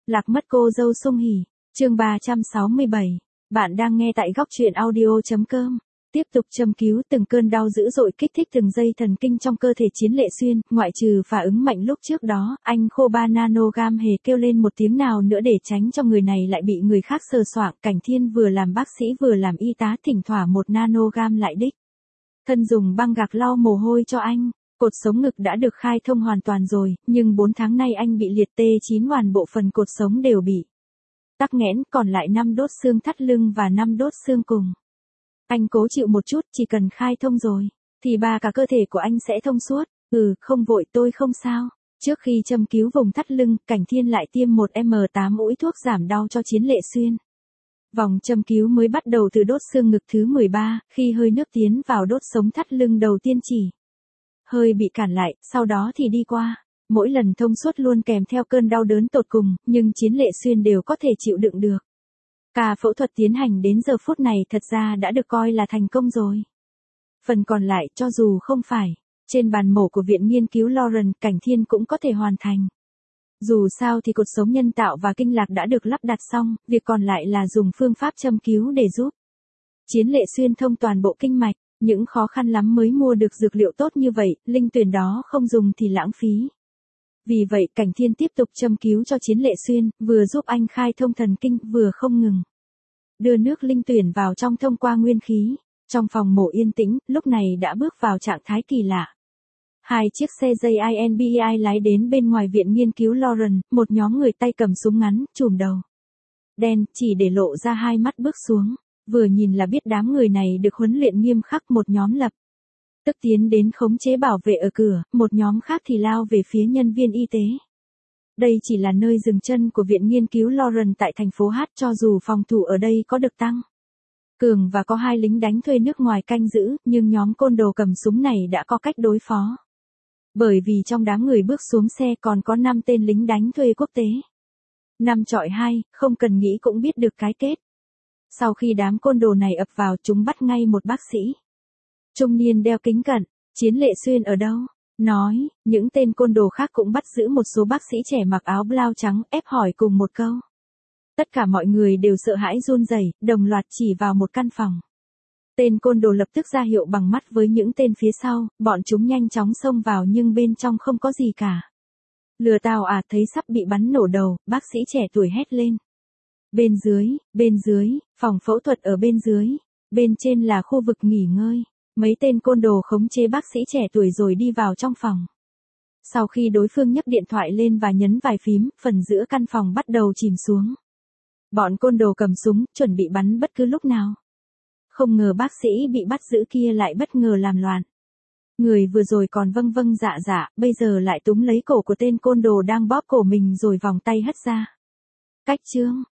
Lạc mất cô dâu Sung Hỉ, chương 367. Bạn đang nghe tại góc truyện audio.com. Tiếp tục châm cứu, từng cơn đau dữ dội kích thích từng dây thần kinh trong cơ thể Chiến Lệ Xuyên, ngoại trừ phản ứng mạnh lúc trước đó, anh khô 3 nanogam hề kêu lên một tiếng nào nữa để tránh cho người này lại bị người khác sờ soạng. Cảnh Thiên vừa làm bác sĩ vừa làm y tá, thỉnh thoảng 1 nanogam lại đích thân dùng băng gạc lau mồ hôi cho anh. Cột sống ngực đã được khai thông hoàn toàn rồi, nhưng 4 tháng nay anh bị liệt T9, hoàn bộ phần cột sống đều bị tắc nghẽn, còn lại 5 đốt xương thắt lưng và 5 đốt xương cùng. Anh cố chịu một chút, chỉ cần khai thông rồi, thì cả cơ thể của anh sẽ thông suốt. Không vội, tôi không sao. Trước khi châm cứu vùng thắt lưng, Cảnh Thiên lại tiêm một M8 mũi thuốc giảm đau cho Chiến Lệ Xuyên. Vòng châm cứu mới bắt đầu từ đốt xương ngực thứ 13, khi hơi nước tiến vào đốt sống thắt lưng đầu tiên chỉ hơi bị cản lại, sau đó thì đi qua. Mỗi lần thông suốt luôn kèm theo cơn đau đớn tột cùng, nhưng Chiến Lệ Xuyên đều có thể chịu đựng được. Cả phẫu thuật tiến hành đến giờ phút này thật ra đã được coi là thành công rồi. Phần còn lại, cho dù không phải trên bàn mổ của Viện Nghiên cứu Lawrence, Cảnh Thiên cũng có thể hoàn thành. Dù sao thì cột sống nhân tạo và kinh lạc đã được lắp đặt xong, việc còn lại là dùng phương pháp châm cứu để giúp Chiến Lệ Xuyên thông toàn bộ kinh mạch. Những khó khăn lắm mới mua được dược liệu tốt như vậy, linh tuyển đó không dùng thì lãng phí. Vì vậy, Cảnh Thiên tiếp tục châm cứu cho Chiến Lệ Xuyên, vừa giúp anh khai thông thần kinh, vừa không ngừng đưa nước linh tuyển vào trong thông qua nguyên khí. Trong phòng mổ yên tĩnh, lúc này đã bước vào trạng thái kỳ lạ. 2 chiếc xe JINBI lái đến bên ngoài Viện Nghiên cứu Lawrence, một nhóm người tay cầm súng ngắn, trùm đầu đen, chỉ để lộ ra 2 mắt bước xuống. Vừa nhìn là biết đám người này được huấn luyện nghiêm khắc. Một nhóm lập tức tiến đến khống chế bảo vệ ở cửa, một nhóm khác thì lao về phía nhân viên y tế. Đây chỉ là nơi dừng chân của Viện Nghiên cứu Lawrence tại thành phố H, cho dù phòng thủ ở đây có được tăng cường và có 2 lính đánh thuê nước ngoài canh giữ, nhưng nhóm côn đồ cầm súng này đã có cách đối phó. Bởi vì trong đám người bước xuống xe còn có 5 tên lính đánh thuê quốc tế. 5 chọi 2, không cần nghĩ cũng biết được cái kết. Sau khi đám côn đồ này ập vào, chúng bắt ngay một bác sĩ trung niên đeo kính cận. Chiến Lệ Xuyên ở đâu? Nói, những tên côn đồ khác cũng bắt giữ một số bác sĩ trẻ mặc áo blau trắng, ép hỏi cùng một câu. Tất cả mọi người đều sợ hãi run rẩy, đồng loạt chỉ vào một căn phòng. Tên côn đồ lập tức ra hiệu bằng mắt với những tên phía sau, bọn chúng nhanh chóng xông vào nhưng bên trong không có gì cả. Lừa tao à? Thấy sắp bị bắn nổ đầu, bác sĩ trẻ tuổi hét lên. Bên dưới, phòng phẫu thuật ở bên dưới, bên trên là khu vực nghỉ ngơi. Mấy tên côn đồ khống chế bác sĩ trẻ tuổi rồi đi vào trong phòng. Sau khi đối phương nhấc điện thoại lên và nhấn vài phím, phần giữa căn phòng bắt đầu chìm xuống. Bọn côn đồ cầm súng, chuẩn bị bắn bất cứ lúc nào. Không ngờ bác sĩ bị bắt giữ kia lại bất ngờ làm loạn. Người vừa rồi còn vâng vâng dạ dạ, bây giờ lại túm lấy cổ của tên côn đồ đang bóp cổ mình rồi vòng tay hất ra. Cách chương,